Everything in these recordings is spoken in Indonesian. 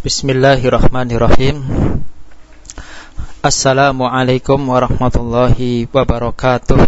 Bismillahirrahmanirrahim. Assalamualaikum warahmatullahi wabarakatuh.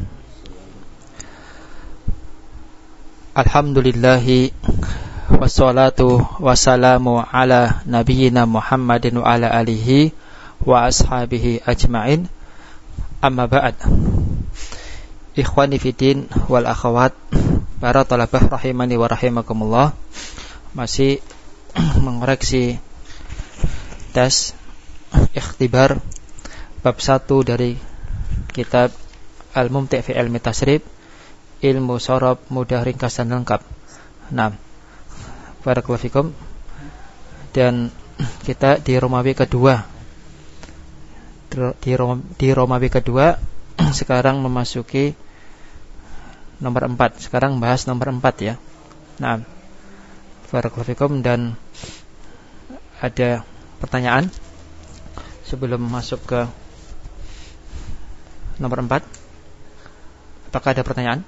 Alhamdulillahi wassalatu wassalamu ala nabiyyina Muhammadin wa ala alihi wa ashabihi ajma'in. Amma ba'd. Ikhwani fiddin wal akhawat, para talabah rahimani wa rahimakumullah. Masih mengoreksi tes ikhtibar bab 1 dari kitab Al-Mumti' fi Ilmi Tasrif, ilmu sorob mudah, ringkas dan lengkap. Nah, barakallahu fikum. Dan kita di Romawi kedua. Di Romawi kedua sekarang memasuki nomor 4. Sekarang bahas nomor 4 ya. Nah, barakallahu fikum. Dan ada pertanyaan sebelum masuk ke nomor 4? Apakah ada pertanyaan?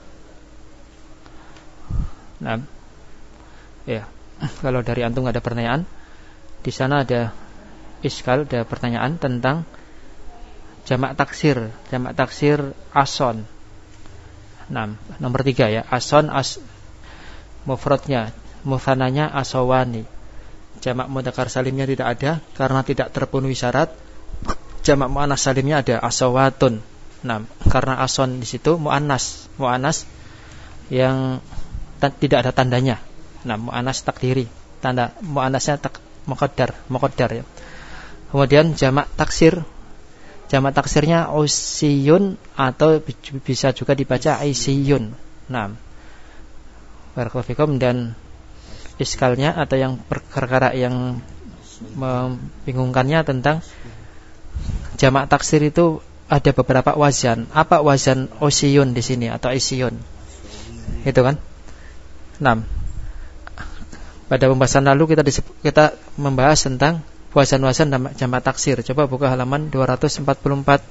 Nah, ya. Kalau dari antum ada pertanyaan, di sana ada iskal, ada pertanyaan tentang jamak taksir ason. Nah, nomor 3 ya, ason mufradnya, mutsananya asawani. Jamak mudzakkar salimnya tidak ada karena tidak terpenuhi syarat. Jamak muannas salimnya ada asawatun. Nah, karena ason di situ muannas yang tidak ada tandanya. Nah, muannas takdiri. Tanda muannasnya muqaddar ya. Kemudian jamak taksirnya usiyun atau bisa juga dibaca aisiyun. Nah, barakallahu fikum. Dan iskalnya atau yang perkara yang membingungkannya tentang jamak taksir itu ada beberapa wazan. Apa wazan usiyun di sini atau aisiyun? Itu kan? Nah, pada pembahasan lalu kita membahas tentang wazan-wazan jamak taksir. Coba buka halaman 244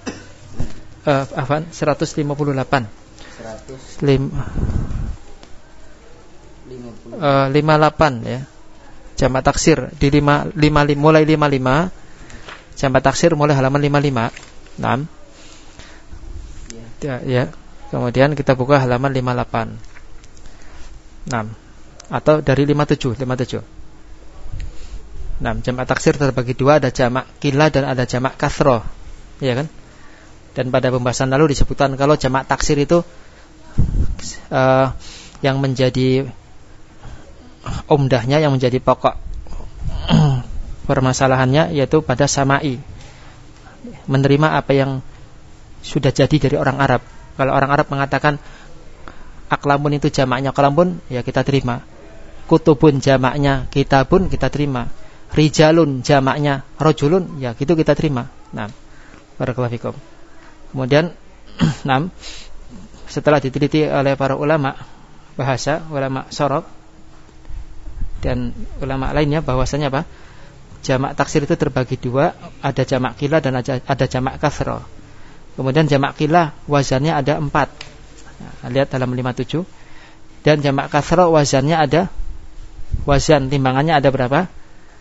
158 58 ya. Jamak taksir di 55 mulai 55. Jamak taksir mulai halaman 55. 6. Ya. Kemudian kita buka halaman 58. 6. Atau dari 57. 6. Jamak taksir terbagi dua, ada jamak qillah dan ada jamak kathroh. Ya kan? Dan pada pembahasan lalu disebutkan kalau jamak taksir itu yang menjadi umdahnya, yang menjadi pokok permasalahannya yaitu pada sama'i, menerima apa yang sudah jadi dari orang Arab. Kalau orang Arab mengatakan aklamun itu jamaknya kalamun, ya kita terima. Kutubun jamaknya kitabun, kita terima. Rijalun jamaknya rajulun, ya gitu kita terima. Nah, barakallahu fikum. Kemudian 6, setelah diteliti oleh para ulama bahasa, ulama sorob dan ulama lainnya, bahwasanya apa? Jamak taksir itu terbagi dua, ada jamak qillah dan ada jamak kathroh. Kemudian jamak qillah wazannya ada 4. Nah, lihat dalam 57. Dan jamak kathroh wazannya ada, wazan timbangannya ada berapa?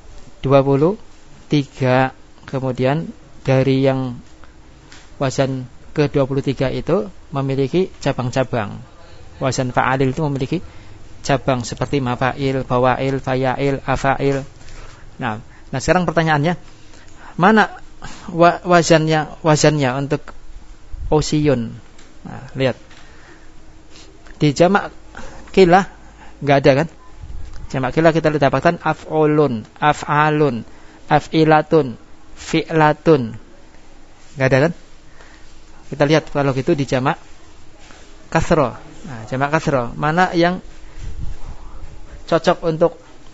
23. Kemudian dari yang wazan ke-23 itu memiliki cabang-cabang. Wazan fa'alil itu memiliki cabang seperti mafail, bawail, fayail, afail. Nah, sekarang pertanyaannya, mana wazannya untuk usiyun? Nah, lihat. Di jamak qillah enggak ada kan? Jamak qillah kita dapatkan af'ulun, af'alun, af'ilatun, fi'latun. Enggak ada kan? Kita lihat kalau gitu di jamak kathroh. Nah, jamak kathroh mana yang cocok untuk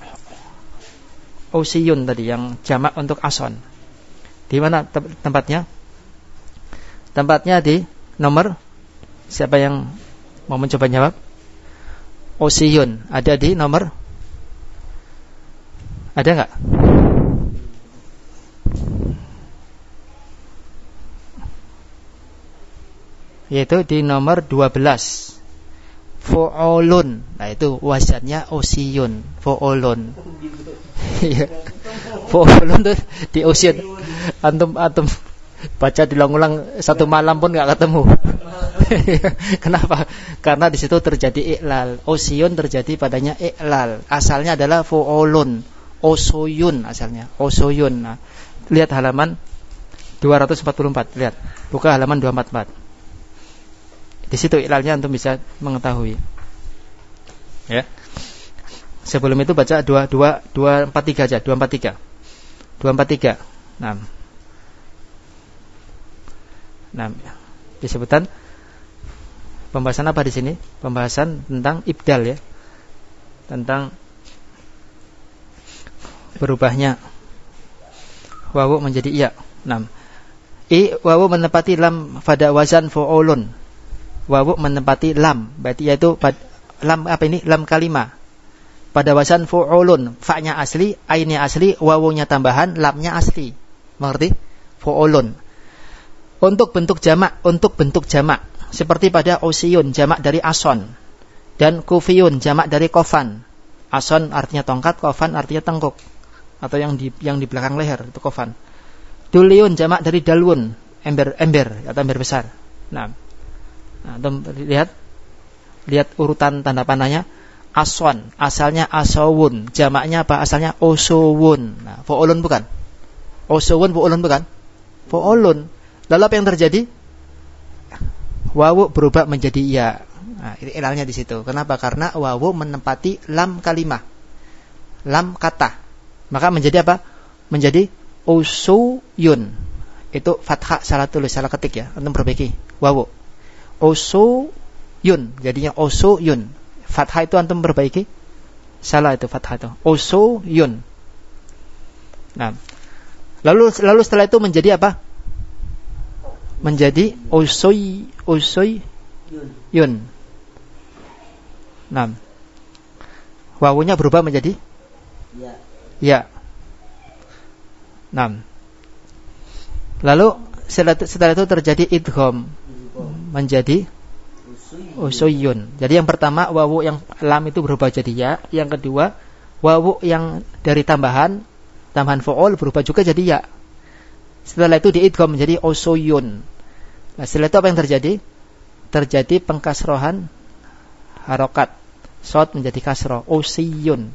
usiyun tadi, yang jamak untuk ason? Di mana tempatnya? Tempatnya di nomor, siapa yang mau mencoba jawab? Usiyun ada di nomor, ada enggak? Yaitu di nomor 12. Fu'ulun. Nah, itu wazannya usiyun, fu'ulun. Fu'ulun tuh di ocean. Antum baca diulang-ulang satu malam pun nggak ketemu. Kenapa? Karena di situ terjadi iklal. Ocean terjadi padanya iklal. Asalnya adalah fu'ulun, osoyun asalnya. Osoyun. Nah, lihat halaman 244. Lihat, buka halaman 244. Di situ iklalnya antum bisa mengetahui. Ya. Sebelum itu baca 243 aja, 243. 243. Nah, disebutkan pembahasan apa di sini? Pembahasan tentang ibdal ya. Tentang berubahnya wawu menjadi iya. Nah, wawu menempati lam pada wazan fu'ulun. Wawu menempati lam, berarti yaitu lam apa ini? Lam kalimah. Pada wazan fu'ulun, fa-nya asli, ainnya asli, wawunya tambahan, lamnya asli. Mengerti? Fu'ulun. Untuk bentuk jamak seperti pada osiyun, jamak dari ason, dan kufiyun, jamak dari kofan. Ason artinya tongkat, kofan artinya tengkuk, atau yang di belakang leher itu kofan. Duliun, jamak dari dalwun, ember atau ember besar. Nah, lihat urutan tanda panahnya. Ason, asalnya asawun, jamaknya apa? Asalnya osowun. Nah, fu'ulun bukan? Osowun, fu'ulun bukan? Fu'ulun. Lalu apa yang terjadi? Wawu berubah menjadi ya. Nah, ilalnya di situ. Kenapa? Karena wawu menempati lam kalimah, lam kata. Maka menjadi apa? Menjadi usuyun. Itu fathah salah tulis, salah ketik ya. Antum perbaiki. Wawu. Usuyun. Jadinya usuyun. Fathah itu antum perbaiki. Salah itu fathah itu. Usuyun. Nah, lalu setelah itu menjadi apa? Menjadi usuyun. Nah, wawunya berubah menjadi ya. Nah, lalu setelah itu terjadi idgham menjadi usuyun. Jadi yang pertama wawu yang lam itu berubah jadi ya. Yang kedua wawu yang dari tambahan fu'ul berubah juga jadi ya. Setelah itu diidgham menjadi usuyun. Nah, setelah itu apa yang terjadi? Terjadi pengkasrohan harokat. Shad menjadi kasroh. Usiyun.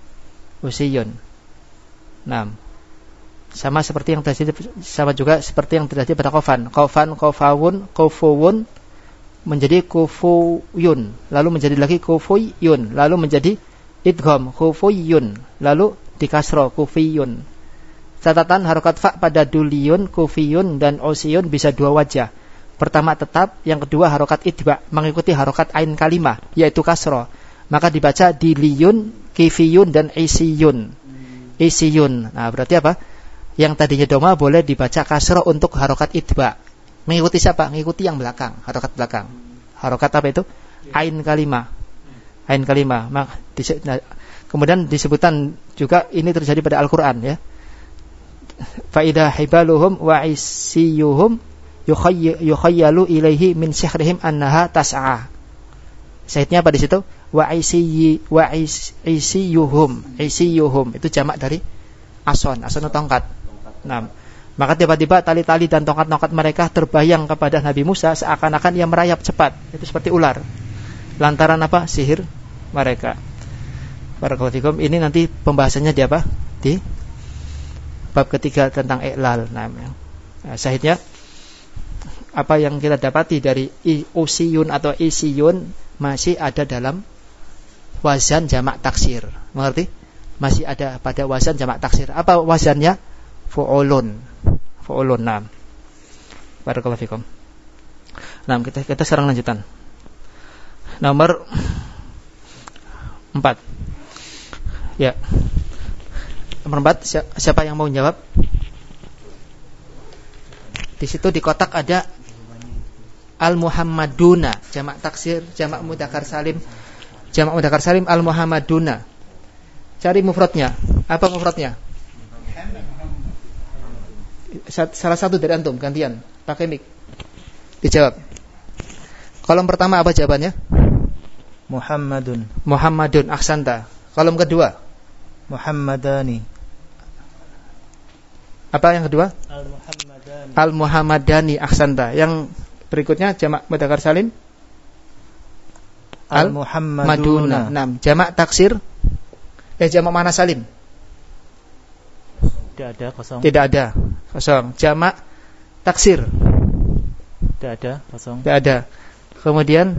Nah, sama juga seperti yang terjadi pada kofan. Kofawun, kofowun menjadi kufuyun, lalu menjadi lagi kufuyun, lalu menjadi idgham kufuyun, lalu dikasroh kufiyun. Catatan harokat fa pada duliyun, kufiyun dan osiyun bisa dua wajah. Pertama tetap, yang kedua harokat idba mengikuti harokat ain kalimah yaitu kasroh. Maka dibaca diliyun, kifiyun dan isiyun. Nah, berarti apa? Yang tadinya doma boleh dibaca kasroh untuk harokat idba. Mengikuti siapa? Mengikuti yang belakang, harokat belakang. Harokat apa itu? Ain kalimah. Kemudian disebutkan juga ini terjadi pada Al-Quran ya. Faidah hibaluhum wa isiyuhum yukhayyalu ilaihi min sihrihim annaha tas'a. Syaitnya apa di situ? Wa isiyuhum itu jamak dari ason tongkat. Nah, maka tiba-tiba tali-tali dan tongkat-tongkat mereka terbayang kepada Nabi Musa seakan-akan ia merayap cepat. Itu seperti ular. Lantaran apa? Sihir mereka. Barakallahu fikum. Ini nanti pembahasannya di apa? Di bab ketiga tentang iklal. Nah, syahidnya apa yang kita dapati dari usiyun atau isiyun masih ada dalam wazan jamak taksir. Mengerti? Masih ada pada wazan jamak taksir. Apa wazannya? Fu'ulun. Nah. Barakallahu fikum. Nah, kita sekarang lanjutan. Nomor 4. Ya. Nomor 4, siapa yang mau jawab? Di situ di kotak ada Al-Muhammaduna, jamak taksir, jamak mudzakkar salim. Jamak mudzakkar salim Al-Muhammaduna. Cari mufradnya. Apa mufradnya? Salah satu dari antum gantian pakai mic. Dijawab. Kolom pertama apa jawabannya? Muhammadun, ahsanta. Kolom kedua? Muhammadani. Apa yang kedua? Al-Muhammadani. Al-Muhammadani, ahsanta. Yang berikutnya jamak mudzakkar salim? Al-Muhammaduna. 6. Jamak taksir? Jamak muannas salim? Tidak ada, kosong. Tidak ada, kosong. Jamak taksir? Tidak ada, kosong. Tidak ada. Kemudian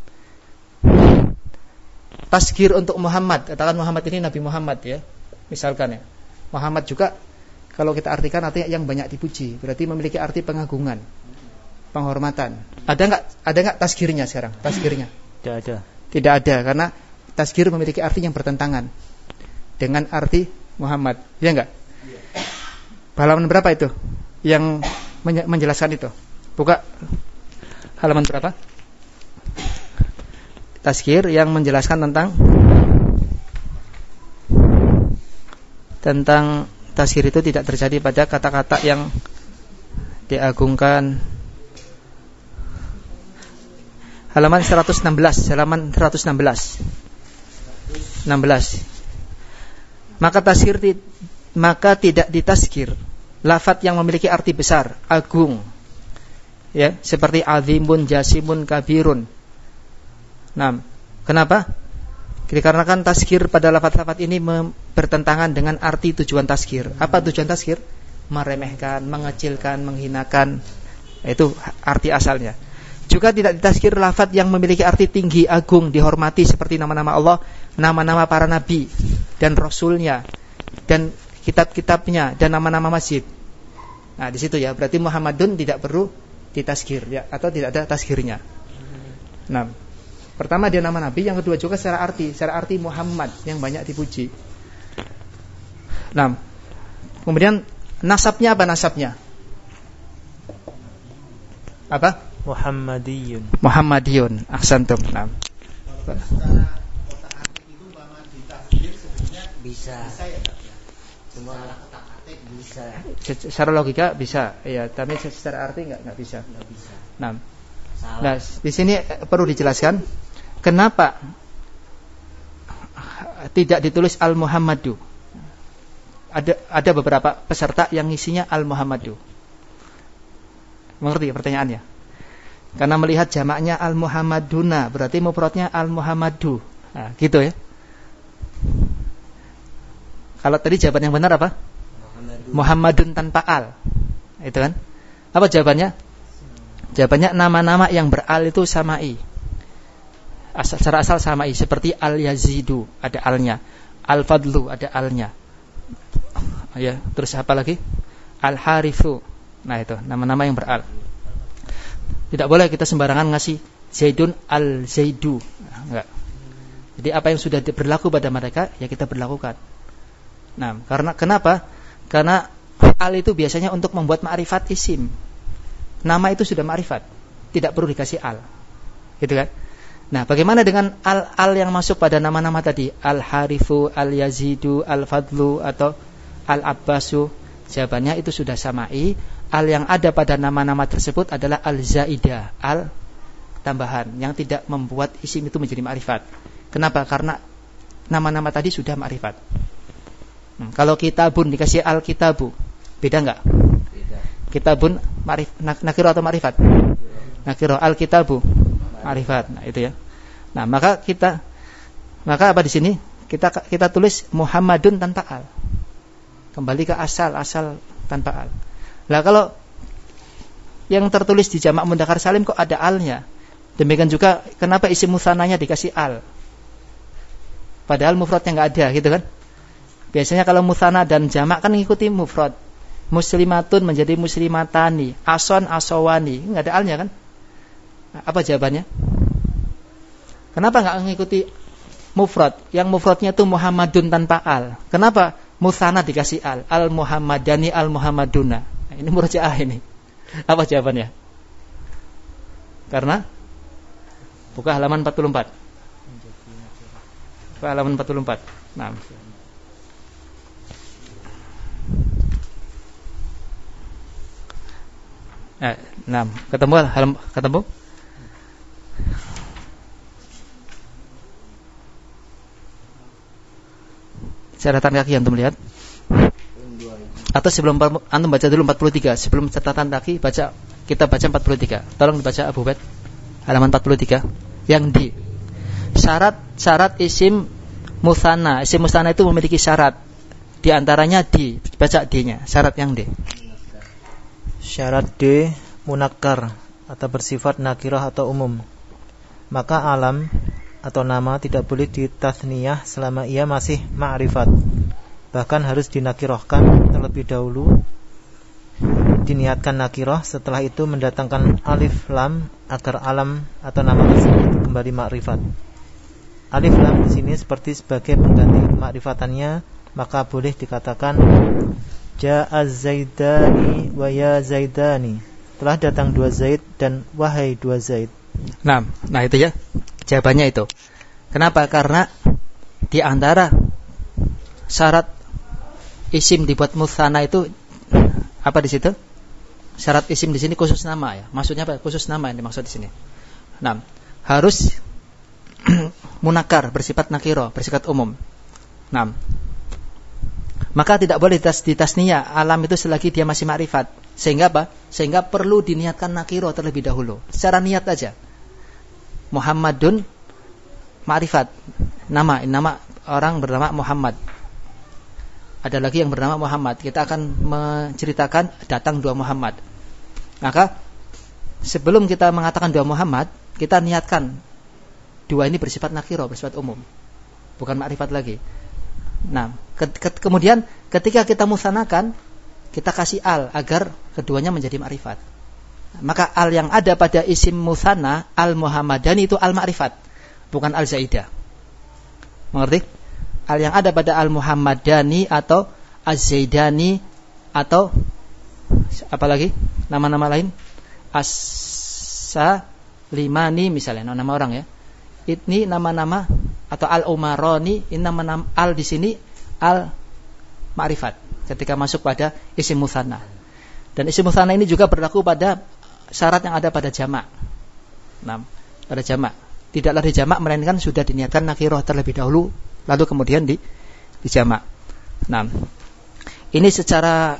tasghir untuk Muhammad. Katakan Muhammad ini Nabi Muhammad ya. Misalkan ya. Muhammad juga kalau kita artikan artinya yang banyak dipuji, berarti memiliki arti pengagungan, penghormatan. Ada enggak tasghirnya sekarang? Tasghirnya? Tidak ada. Tidak ada, karena tasghir memiliki arti yang bertentangan dengan arti Muhammad. Ya enggak? Halaman berapa itu yang menjelaskan itu? Buka halaman berapa? Tasghir yang menjelaskan tentang tasghir itu tidak terjadi pada kata-kata yang diagungkan. Halaman 116. Maka tidak ditasghir lafadz yang memiliki arti besar, agung. Ya, seperti azimun, jasimun, kabirun. Nah, kenapa? Dikarenakan tasghir pada lafadz-lafadz ini bertentangan dengan arti tujuan tasghir. Apa tujuan tasghir? Meremehkan, mengecilkan, menghinakan. Itu arti asalnya. Juga tidak ditasghir lafadz yang memiliki arti tinggi, agung, dihormati seperti nama-nama Allah, nama-nama para nabi dan rasulnya, dan kitab-kitabnya, dan nama-nama masjid. Nah, di situ ya, berarti Muhammadun tidak perlu ditasghir ya, atau tidak ada tasghirnya. Nah, pertama dia nama nabi, yang kedua juga secara arti Muhammad yang banyak dipuji. Nah, kemudian nasabnya apa nasabnya? Apa? Muhammadiyun. Ahsantum. Nah. Bisa ya, cuma kotak-atik bisa. Secara logika bisa, ya, tapi secara arti enggak bisa. Nah, di sini perlu dijelaskan kenapa tidak ditulis Al-Muhammadu. Ada beberapa peserta yang isinya Al-Muhammadu. Mengerti pertanyaannya? Karena melihat jamaknya Al-Muhammaduna, berarti mufradnya Al-Muhammadu. Nah, gitu ya. Kalau tadi jawaban yang benar apa? Muhammadun tanpa al. Itu kan? Apa jawabannya? Jawabannya nama-nama yang beral itu samai. Secara asal samai, seperti Al-Yazidu ada alnya, Al-Fadlu ada alnya. Ya, terus apa lagi? Al-Harithu. Nah, itu nama-nama yang beral. Tidak boleh kita sembarangan ngasih Zaidun al-Zaidu. Enggak. Jadi apa yang sudah berlaku pada mereka ya kita berlakukan. Nah, kenapa? Karena al itu biasanya untuk membuat ma'rifat isim. Nama itu sudah ma'rifat, tidak perlu dikasih al. Gitu kan? Nah, bagaimana dengan al yang masuk pada nama-nama tadi? Al-Harithu, Al-Yazidu, Al-Fadlu atau Al-Abbasu? Jawabannya itu sudah samai. Al yang ada pada nama-nama tersebut adalah al-zaidah, al tambahan yang tidak membuat isim itu menjadi ma'rifat. Kenapa? Karena nama-nama tadi sudah ma'rifat. Kalau kitabun dikasih al-kitabu, beda enggak? Beda. Kitabun nakiro atau ma'rifat? Nakiro. Al-kitabu ma'rifat. Nah, itu ya. Nah, maka apa di sini? Kita tulis Muhammadun tanpa al. Kembali ke asal tanpa al. Lah kalau yang tertulis di jamak mudzakkar salim kok ada alnya? Demikian juga kenapa isim mutsananya dikasih al? Padahal mufradnya enggak ada, gitu kan? Biasanya kalau mutsanna dan jamak kan ngikuti mufrad. Muslimatun menjadi muslimatani, ason asowani, enggak ada alnya kan? Nah, apa jawabannya? Kenapa enggak mengikuti mufrad? Yang mufradnya itu Muhammadun tanpa al. Kenapa mutsanna dikasih al? Al-Muhammadani, Al-Muhammaduna. Ini murajaah ini. Apa jawabannya? Karena buka halaman 44. Buka halaman 44. Nah. Nah, ketemu? Catatan kaki antum lihat. Atau sebelum antum baca dulu 43, sebelum catatan kaki kita baca 43. Tolong dibaca Abu Baid halaman 43 yang di syarat isim musanna. Isim musanna itu memiliki syarat. Di antaranya di, baca D-nya, syarat yang D. Syarat D munakkar atau bersifat nakirah atau umum. Maka alam atau nama tidak boleh ditasniyah selama ia masih ma'rifat. Bahkan harus dinakirahkan terlebih dahulu, diniatkan nakirah, setelah itu mendatangkan alif lam agar alam atau nama tersebut kembali ma'rifat. Alif lam di sini seperti sebagai pengganti ma'rifatannya, maka boleh dikatakan Ja'a Zaidani wa ya Zaidani. Telah datang 2 Zaid dan wahai 2 Zaid. Nah itu ya jawabannya itu. Kenapa? Karena di antara syarat isim dibuat musanna itu apa di situ? Syarat isim di sini khusus nama ya. Maksudnya apa? Khusus nama yang dimaksud di sini. Nah, harus munakar, bersifat nakiro, bersifat umum. Nah, maka tidak boleh ditasniyah alam itu selagi dia masih ma'rifat. Sehingga apa? Sehingga perlu diniatkan nakiro terlebih dahulu. Secara niat aja. Muhammadun ma'rifat. Nama orang bernama Muhammad. Ada lagi yang bernama Muhammad. Kita akan menceritakan datang 2 Muhammad. Maka sebelum kita mengatakan 2 Muhammad, kita niatkan 2 ini bersifat nakiro, bersifat umum, bukan ma'rifat lagi. Nah, kemudian ketika kita musanakan, kita kasih al agar keduanya menjadi ma'rifat. Maka al yang ada pada isim musanna al Muhammadani itu al ma'rifat, bukan al zaidah. Mengerti? Al yang ada pada al Muhammadani atau az-zaidani atau apa lagi? Nama-nama lain? As-salimani misalnya, nama orang ya. Ini nama-nama atau al-umaroni, ini nama-nama al di sini al ma'rifat ketika masuk pada isim musanna. Dan isim musanna ini juga berlaku pada syarat yang ada pada jamak. Nah, pada jamak. Tidaklah di jamak melainkan sudah diniatkan nakirah terlebih dahulu, lalu kemudian di jamak. Nah, ini secara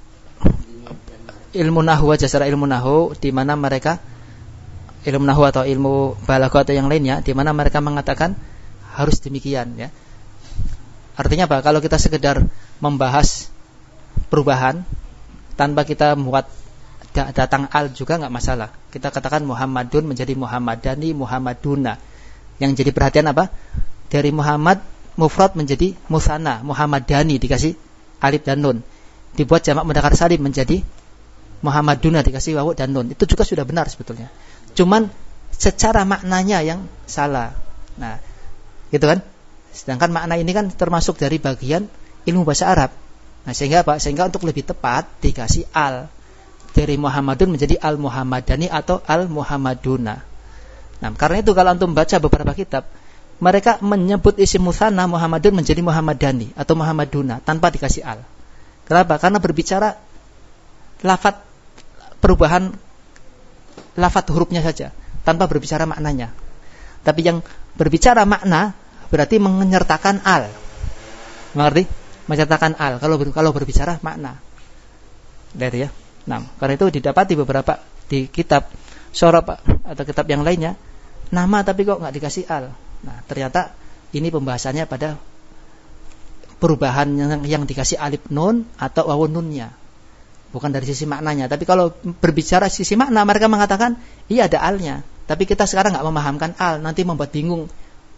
ilmu nahwu aja, secara ilmu nahwu di mana mereka ilmu nahwu atau ilmu balaghah atau yang lainnya di mana mereka mengatakan harus demikian ya. Artinya apa? Kalau kita sekedar membahas perubahan tanpa kita membuat datang al juga enggak masalah. Kita katakan Muhammadun menjadi Muhammadani, Muhammaduna. Yang jadi perhatian apa? Dari Muhammad mufrad menjadi musanna, Muhammadani dikasih alif dan nun. Dibuat jamak mudzakkar salim menjadi Muhammaduna dikasih wawu dan nun. Itu juga sudah benar sebetulnya. Cuman secara maknanya yang salah. Nah, gitu kan? Sedangkan makna ini kan termasuk dari bagian ilmu bahasa Arab. Nah, sehingga apa? Sehingga untuk lebih tepat dikasih al. Dari Muhammadun menjadi al Muhammadani atau al Muhammaduna. Nah, karena itu kalau antum baca beberapa kitab, mereka menyebut isim musanna Muhammadun menjadi Muhammadani atau Muhammaduna tanpa dikasih al. Kenapa? Karena berbicara lafaz perubahan lafaz hurufnya saja tanpa berbicara maknanya. Tapi yang berbicara makna berarti menyertakan al. Mengerti? Menyertakan al kalau berbicara makna. Lihat ya. Nah, karena itu didapati beberapa di kitab Syarah atau kitab yang lainnya nama tapi kok enggak dikasih al. Nah, ternyata ini pembahasannya pada perubahan yang dikasih alif nun atau wawu nunnya. Bukan dari sisi maknanya. Tapi kalau berbicara sisi makna, mereka mengatakan iya ada alnya. Tapi kita sekarang enggak memahamkan al, nanti membuat bingung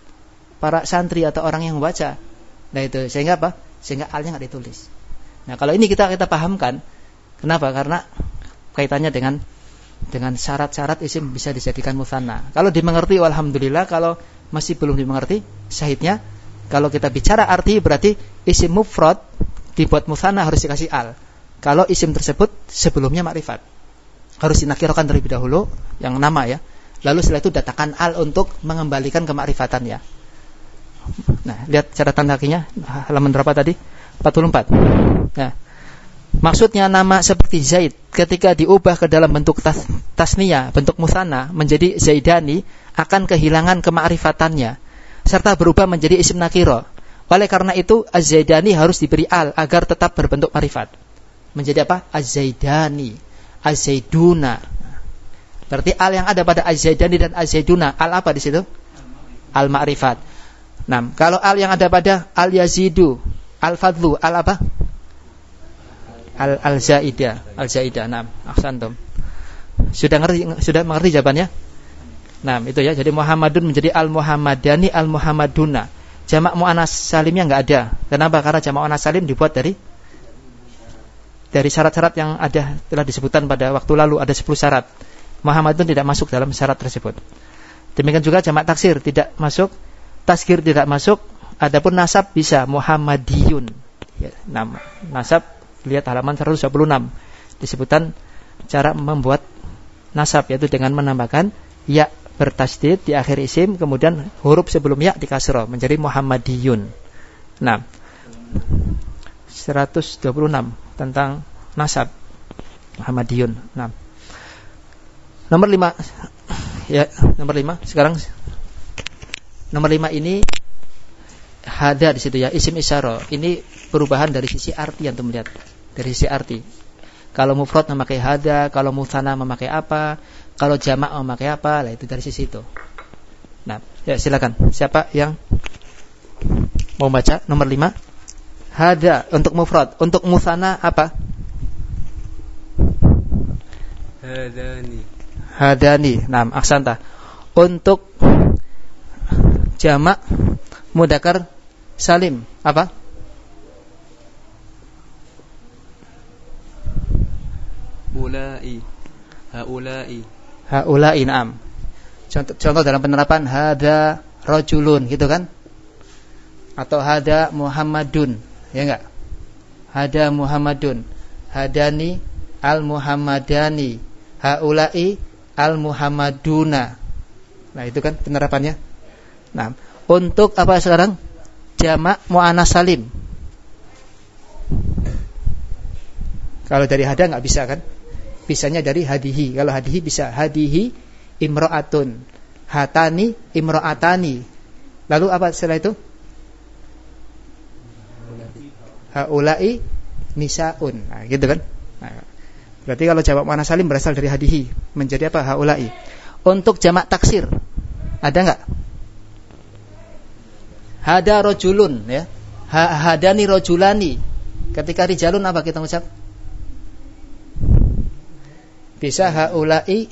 para santri atau orang yang membaca. Nah itu sehingga apa? Sehingga alnya enggak ditulis. Nah, kalau ini kita pahamkan. Kenapa? Karena kaitannya dengan syarat-syarat isim bisa dijadikan musanna. Kalau dimengerti alhamdulillah, kalau masih belum dimengerti syahidnya kalau kita bicara arti berarti isim mufrad dibuat musanna harus dikasih al. Kalau isim tersebut sebelumnya makrifat. Harus dinakirkan terlebih dahulu yang nama ya. Lalu setelah itu datangkan al untuk mengembalikan kemakrifatannya. Nah, lihat catatan kakinya halaman berapa tadi? 44. Nah, maksudnya nama seperti Zaid ketika diubah ke dalam bentuk tasniyah, bentuk musanna menjadi Zaidani akan kehilangan kemakrifatannya serta berubah menjadi isim nakiro. Oleh karena itu Az-Zaidani harus diberi al agar tetap berbentuk makrifat. menjadi apa? Az-Zaidani, Az-Zaiduna. Berarti al yang ada pada Az-Zaidani dan Az-Zaiduna, al apa di situ? Al-ma'rifat. Nah, kalau al yang ada pada Al-Yazidu, Al-Fadlu, al apa? Al-Zaidah, Al-Zaidah. Nah, ahsantum. Sudah mengerti jawabannya? Nah, itu ya. Jadi Muhammadun menjadi Al-Muhammadani, Al-Muhammaduna. Jamak muannas salimnya enggak ada. Kenapa? Karena jamak muannas salim dibuat dari syarat-syarat yang ada telah disebutkan pada waktu lalu, ada 10 syarat. Muhammadun tidak masuk dalam syarat tersebut. Demikian juga jamak taksir tidak masuk, tasghir tidak masuk, adapun nasab bisa Muhammadiyun. Ya, nama nasab lihat halaman 126. Disebutkan cara membuat nasab, yaitu dengan menambahkan ya bertasydid di akhir isim, kemudian huruf sebelum ya dikasroh menjadi Muhammadiyun. Nah, 126 tentang nasab Muhammadiyun. Nah, nomor 5 ya, nomor 5 sekarang. Nomor 5 ini hada di situ ya, isim isyarah. Ini perubahan dari sisi arti yang melihat. Dari sisi arti. Kalau mufrad memakai hada, kalau mutsanna memakai apa, kalau jamak memakai apa, lah itu dari sisi itu. Nah, ya silakan. Siapa yang mau baca nomor 5? Hada untuk mufrad, untuk mutsanna apa? Hadani. Nah, ahsanta. Untuk jamak mudzakkar salim apa? Haula'i, na'am. Contoh dalam penerapan hada rajulun, gitu kan? Atau hada Muhammadun, ya enggak? Hada Muhammadun, hadani al-Muhammadani, haula'i al-Muhammaduna. Nah, itu kan penerapannya. Nah, untuk apa sekarang? Jamak muannas salim. Kalau dari hada enggak bisa kan? Bisanya dari hadihi. Kalau hadihi bisa hadihi imra'atun, hatani imra'atani. Lalu apa setelah itu? Haula'i nisaun. Nah, gitu kan? Nah, berarti kalau jamak muannas salim berasal dari hadihi menjadi apa? Haula'i. Untuk jamak taksir ada enggak? Hada rajulun ya. Hadani rajulani. Ketika rijalun apa kita ucap? Bisa haula'i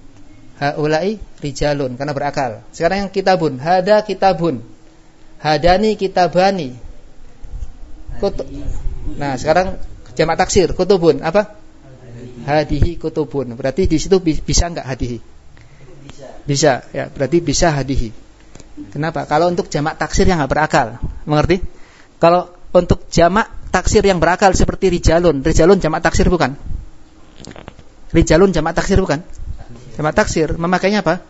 rijalun karena berakal. Sekarang yang kitabun, hada kitabun, hadani kitabani. Nah, sekarang jamak taksir kutubun apa? Hadihi kutubun. Berarti di situ bisa enggak hadihi? Bisa ya, berarti bisa hadihi. Kenapa? Kalau untuk jamak taksir yang enggak berakal, mengerti? Kalau untuk jamak taksir yang berakal seperti rijalun jamak taksir bukan? Rijalun jamak taksir bukan? Jamak taksir memakainya apa?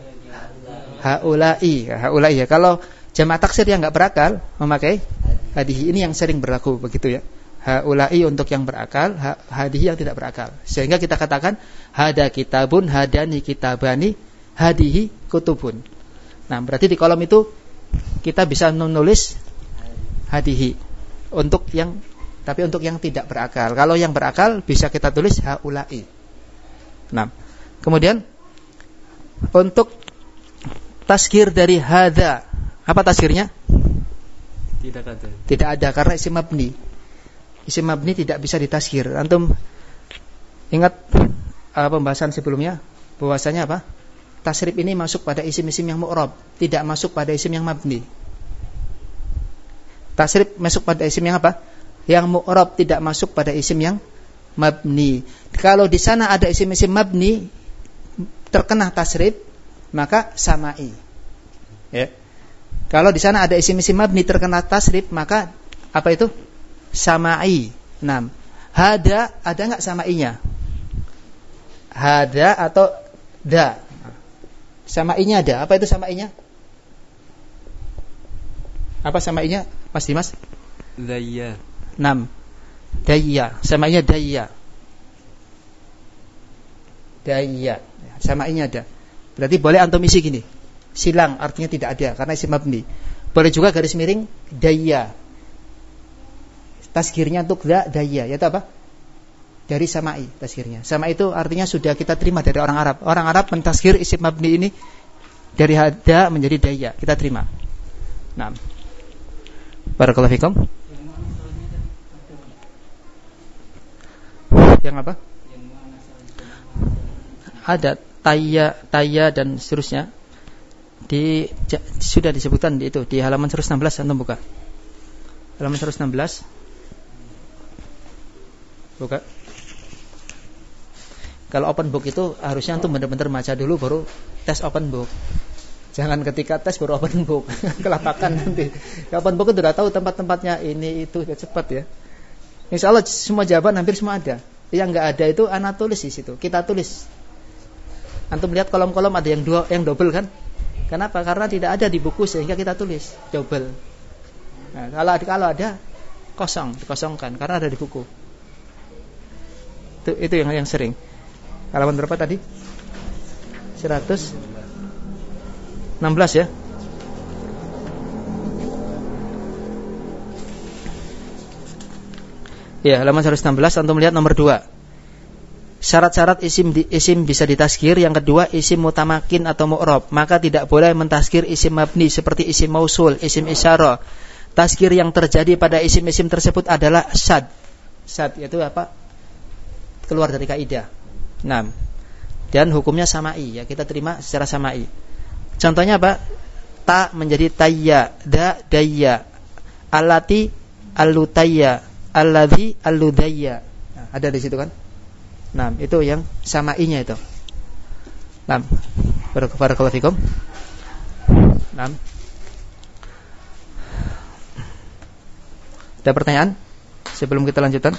Haula'i ya. Kalau jamak taksir yang enggak berakal memakai hadihi. Ini yang sering berlaku begitu ya. Haula'i untuk yang berakal, hadihi yang tidak berakal. Sehingga kita katakan hada kitabun, hadani kitabani, hadihi kutubun. Nah, berarti di kolom itu kita bisa menulis hadihi untuk yang tidak berakal. Kalau yang berakal bisa kita tulis haula'i. Nah, kemudian untuk tasghir dari hada, apa tasghirnya? Tidak ada karena isim mabni. Isim mabni tidak bisa ditasghir. Antum ingat pembahasan sebelumnya bahwasanya apa? Tasrif ini masuk pada isim-isim yang mu'rab, tidak masuk pada isim yang mabni. Tasrif masuk pada isim yang apa? Yang mu'rab, tidak masuk pada isim yang mabni. Kalau di sana ada isim-isim mabni terkena tasrif, maka sama'i. Ya. Kalau di sana ada isim-isim mabni terkena tasrif, maka apa itu? Sama'i. Nah, hada ada enggak sama'inya? Hada atau da? Sama'inya ada. Apa itu sama'inya? Apa sama'inya, Mas Dimas? Dayya. 6. Dayya, sama'inya dayya. Dayya, sama'inya ada. Berarti boleh antum isi gini. Silang artinya tidak ada karena isim mabni. Boleh juga garis miring dayya. Tasghirnya untuk dayya, yaitu apa? dari sama'i tazkirnya. Sama'i itu artinya sudah kita terima dari orang Arab. Orang Arab mentazkir isim mabni ini dari hada menjadi daya, kita terima. Nah, barakallahu fikum. Yang apa? Ada tayya dan seterusnya. Sudah disebutkan di itu di halaman 116, antum buka. Halaman 116. Buka. Kalau open book itu harusnya antum benar-benar baca dulu baru tes open book. Jangan ketika tes baru open book. Kelapakan nanti. Open book itu sudah tahu tempat-tempatnya ini itu cepat ya. Insyaallah semua jawaban hampir semua ada. Yang enggak ada itu ana tulis di situ. Kita tulis. Antum lihat kolom-kolom ada yang double kan? Kenapa? Karena tidak ada di buku sehingga kita tulis double. Nah, kalau ada kosong, dikosongkan karena ada di buku. Itu yang sering. Halaman berapa tadi? 116 ya. Ya, halaman 116 antum lihat nomor 2. Syarat-syarat isim bisa ditazkir. Yang kedua, isim mutamakin atau mu'rab. Maka tidak boleh mentazkir isim mabni seperti isim mausul, isim isyarah. Tazkir yang terjadi pada isim-isim tersebut adalah syad. Syad yaitu apa? Keluar dari kaidah. Nah, dan hukumnya sama'i ya, kita terima secara sama'i. Contohnya apa? Ta menjadi tayya, da dayya, allati allutayya, alladzi alludayya. Nah, ada di situ kan? Nah, itu yang sama'inya itu. Nah, barakallahu fikum. Nah. Ada pertanyaan sebelum kita lanjutkan?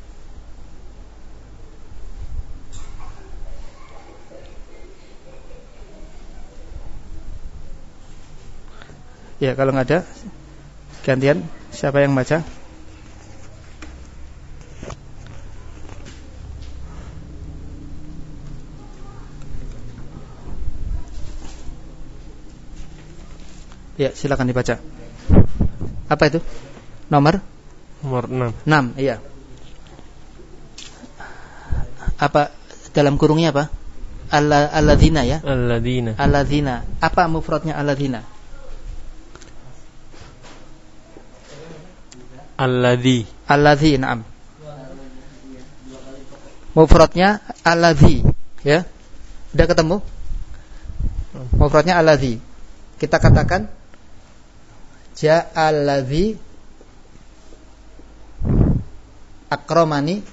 Ya, kalau nggak ada, gantian siapa yang baca? Ya, silakan dibaca. Apa itu? Nomor 6. Iya. Apa dalam kurungnya apa? Alladzina ya? Alladzina. Apa mufradnya alladzina? Alladzi, na'am. Mufradnya alladzi, ya. Udah ketemu? Mufradnya alladzi. Kita katakan ja'alladzi akramani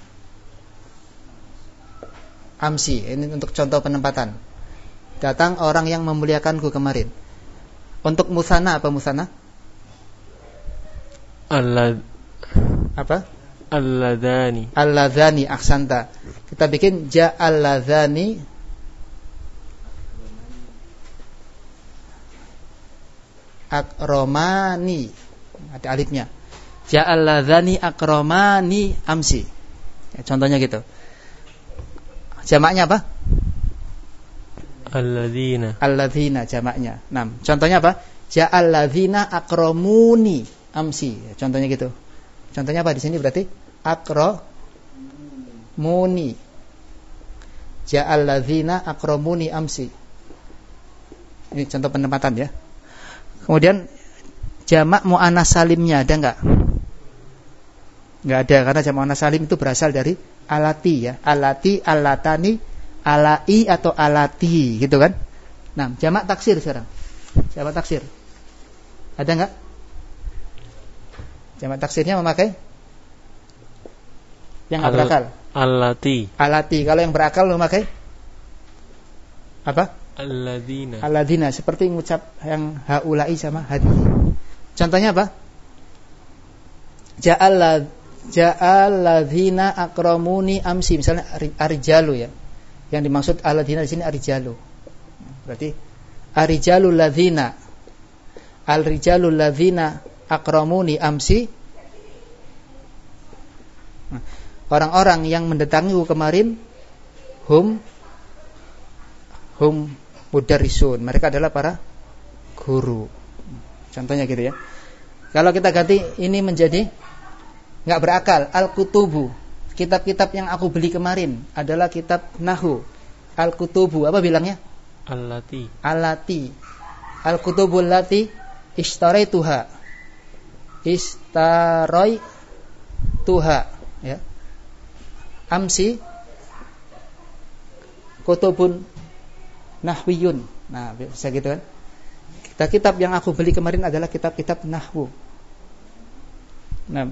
amsi. Ini untuk contoh penempatan. Datang orang yang memuliakanku kemarin. Untuk musanna apa musanna? Apa? Alladzani ahsanta. Kita bikin ja'alladzani akramani. Ada alifnya. Ja'alladzani akramani amsi. Ya, contohnya gitu. Jamaknya apa? Alladzina jamaknya. 6. Contohnya apa? Ja'alladzina akramuni amsi. Ya, contohnya gitu. Contohnya apa di sini berarti? Akramuni. Ja'alladzina akramuni amsi. Ini contoh penempatan ya. Kemudian jamak muannas salimnya ada enggak? Enggak ada, karena jamak muannas salim itu berasal dari alati ya. Alati, alatani, alai atau alati gitu kan. Nah, jamak taksir sekarang. Jamak taksir. Ada enggak? Jamak taksirnya memakai yang enggak berakal. Alati. Kalau yang berakal memakai apa? Alladzina. Seperti mengucap yang haulai sama hadi. Contohnya apa? Ja'alladzina akramuni amsi. Misalnya arijalu ya. Yang dimaksud alladzina di sini arijalu. Berarti arijalul ladzina. Al-rijalul ladzina akramuni amsi. Orang-orang yang mendatangiku kemarin hum mudarrisun. Mereka adalah para guru. Contohnya gitu ya. Kalau kita ganti ini menjadi enggak berakal, al-kutubu. kitab-kitab yang aku beli kemarin adalah kitab nahwu. Al-kutubu, apa bilangnya? Allati. Al-kutubul lati ishtaraituha. Ya. Amsi kutubun nahwiyun. Nah, bisa gitu kan? Kitab yang aku beli kemarin adalah kitab-kitab nahwu. Nah,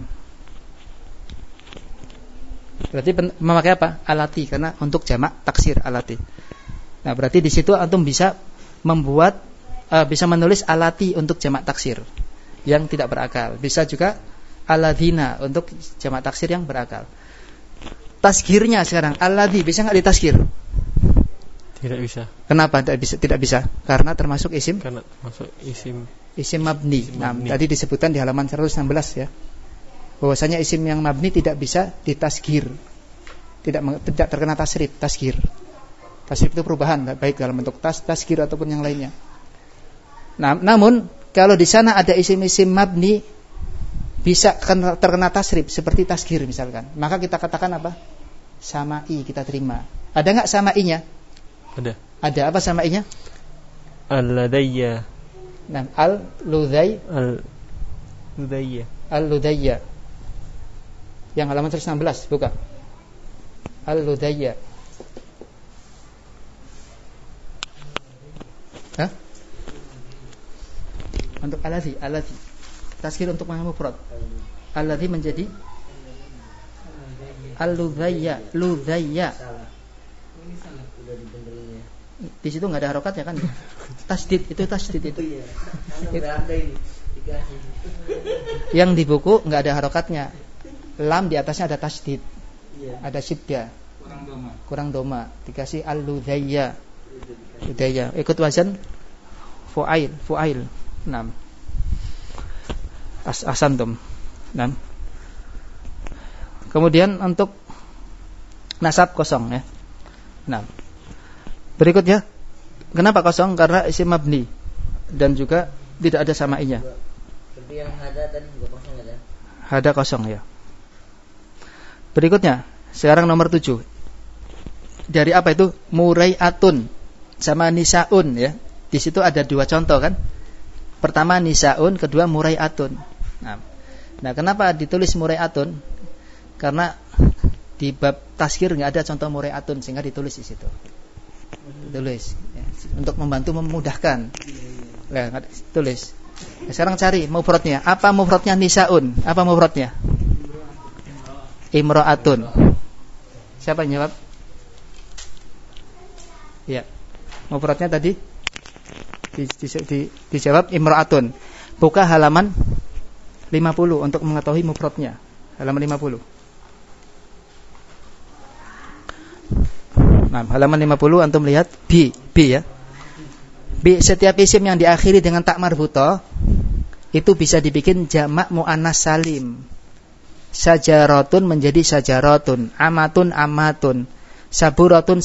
berarti memakai apa? Alati, karena untuk jamak taksir alati. Nah, berarti di situ antum bisa membuat bisa menulis alati untuk jamak taksir yang tidak berakal. Bisa juga aladina untuk jamak taksir yang berakal. Tasghirnya sekarang alladzi bisa enggak ditaskir? Tidak bisa. Kenapa tidak bisa? Karena termasuk isim. Karena termasuk isim mabni. Nah, tadi disebutkan di halaman 116 ya. Bahwasanya isim yang mabni tidak bisa ditasghir. Tidak terkena tasrif, tasghir. Tasrif itu perubahan, baik dalam bentuk tasghir ataupun yang lainnya. Nah, namun kalau di sana ada isim-isim mabni bisa terkena tasrif seperti tasghir misalkan. Maka kita katakan apa? Sama'i, kita terima. Ada enggak sama'inya? Ada apa sama'inya? Al-ladayya. Nah, Al-ludayya. Yang halaman 116, buka. Al-ludayya. Hah? Untuk alladzi. Tasghir untuk mana mufrad? Alladzi menjadi al-ludayya. Di situ enggak ada harokatnya kan? Tasdid itu. Yang di buku enggak ada harokatnya. Lam di atasnya ada tasdid. Ada syiddah. Kurang doma. Dikasih al-ludayya. Ludayya. Ikut wazan fu'ail. 6. Asantum. 6. Kemudian untuk nasab kosong ya. 6. Berikutnya, kenapa kosong? Karena isim mabni dan juga tidak ada sama'inya. Tapi yang hada tadi juga kosong ada. Hada kosong ya. Berikutnya, sekarang nomor 7. Dari apa itu? Murai'atun sama nisaun ya. Di situ ada 2 contoh kan? Pertama nisaun, kedua murai'atun. Nah, kenapa ditulis murai'atun? Karena di bab tasghir enggak ada contoh murai'atun sehingga ditulis di situ. Tulis ya, untuk membantu memudahkan. Nah, tulis. Nah, sekarang cari mufradnya. Apa mufradnya nisaun? Apa mufradnya? Imra'atun. Siapa yang jawab? Ya. Mufradnya tadi dijawab imra'atun. Buka halaman 50 untuk mengetahui mufradnya. Halaman 50. Nah, halaman 50 antum lihat B ya. B, setiap isim yang diakhiri dengan tak marbuthah itu bisa dibikin jamak muannas salim. Sajaratun menjadi sajaratun, amatun, saburatun,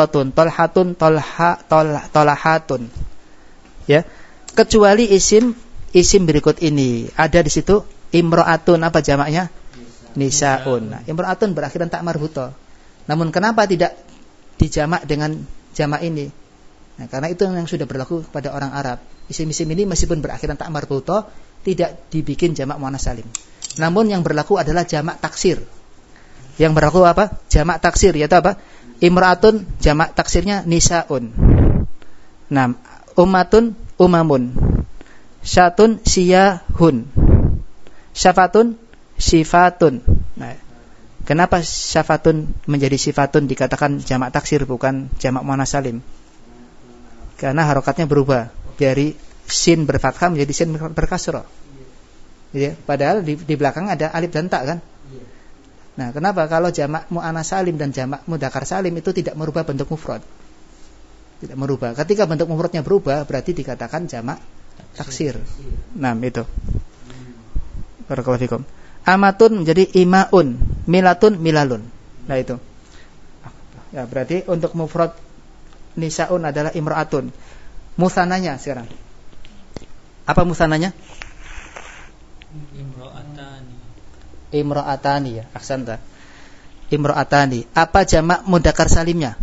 tolahatun. Ya. Kecuali isim berikut ini. Ada di situ imra'atun, apa jamaknya? Nisaun. Nah, imra'atun berakhiran tak marbuthah. Namun kenapa tidak dijamak dengan jamak ini? Nah, karena itu yang sudah berlaku kepada orang Arab. Isim-isim ini meskipun berakhiran tak marbuthah tidak dibikin jamak muannas salim. Namun yang berlaku adalah jamak taksir. Yang berlaku apa? Jamak taksir, yaitu apa? Imra'atun jamak taksirnya nisaun. Nah, ummatun umamun. Syatun siyahun. Syafatun sifatun. Nah, kenapa syafatun menjadi sifatun dikatakan jamak taksir bukan jamak muannas salim? Karena harokatnya berubah dari sin berfathah menjadi sin berkasrah. Ya, padahal di belakang ada alif dan ta kan? Nah, kenapa kalau jamak muannas salim dan jamak mudzakkar salim itu tidak merubah bentuk mufrad? Tidak merubah. Ketika bentuk mufradnya berubah berarti dikatakan jamak taksir. Nah, itu. Barakallahu fikum. Amatun menjadi imaun, milatun milalun. Nah, itu. Ya, berarti untuk mufrad nisaun adalah imra'atun. Musananya sekarang. Apa musananya? Imra'atani ya, ahsanta. Imra'atani. Apa jamak mudzakkar salimnya?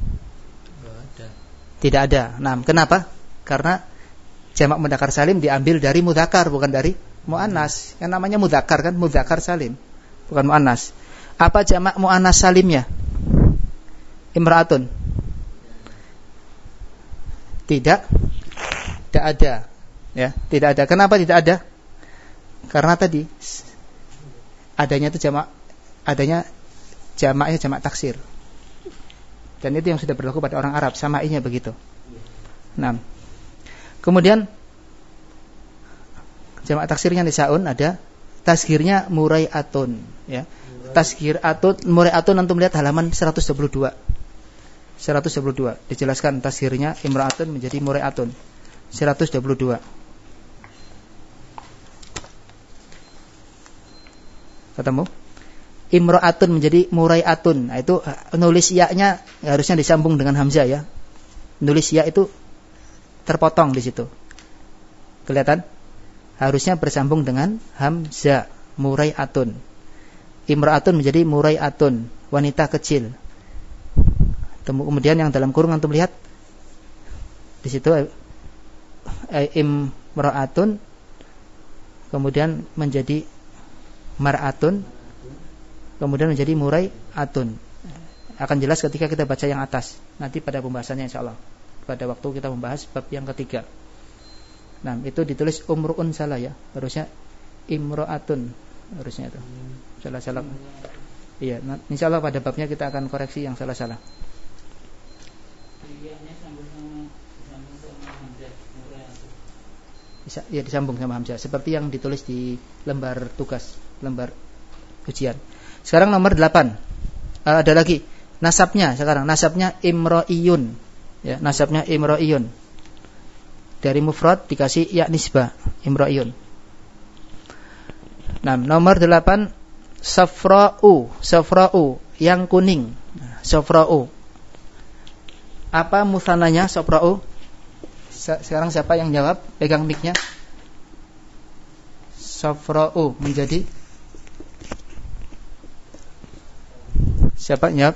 Tidak ada. Nah, kenapa? Karena jamak mudzakkar salim diambil dari mudzakkar, bukan dari muannas. Kan namanya mudzakkar kan, mudzakkar salim, bukan muannas. Apa jamak muannas salimnya? Imra'atun. Tidak ada. Ya, tidak ada. Kenapa tidak ada? Karena tadi adanya jamaknya jamak taksir. Dan itu yang sudah berlaku pada orang Arab, sama'inya begitu. Nah, kemudian jamak taksirnya nisaun ada, tasghirnya murai'atun, ya. Tasghir atun, murai'atun antum lihat halaman 122. 122 dijelaskan tasghirnya imra'atun menjadi murai'atun. 122. Ketemu? Imra'atun menjadi murai'atun. Nah, itu nulis ya-nya harusnya disambung dengan hamzah ya. Nulis ya itu terpotong di situ. Kelihatan? Harusnya bersambung dengan hamzah. Murai'atun. Imra'atun menjadi murai'atun, wanita kecil. Kemudian yang dalam kurung antum lihat di situ imra'atun kemudian menjadi mar'atun, kemudian menjadi murai'atun. Akan jelas ketika kita baca yang atas. Nanti pada pembahasannya insyaallah. Pada waktu kita membahas bab yang ketiga. Nah, itu ditulis umru'un salah ya. Harusnya imra'atun. Harusnya itu. Salah-salah. Iya, insyaallah pada babnya kita akan koreksi yang salah-salah. Ya, disambung sama hamzah. Seperti yang ditulis di lembar tugas, lembar ujian. Sekarang nomor 8. Ada lagi nasabnya. Sekarang nasabnya imro'iyun. Ya, nasabnya imro'iyun. Dari mufrad dikasih ya nisbah, imro'iyun. Nah, nomor 8 safra'u yang kuning. Safra'u. Apa musananya safra'u? Sekarang siapa yang jawab? Pegang mic-nya. Safra'u menjadi siapa jawab?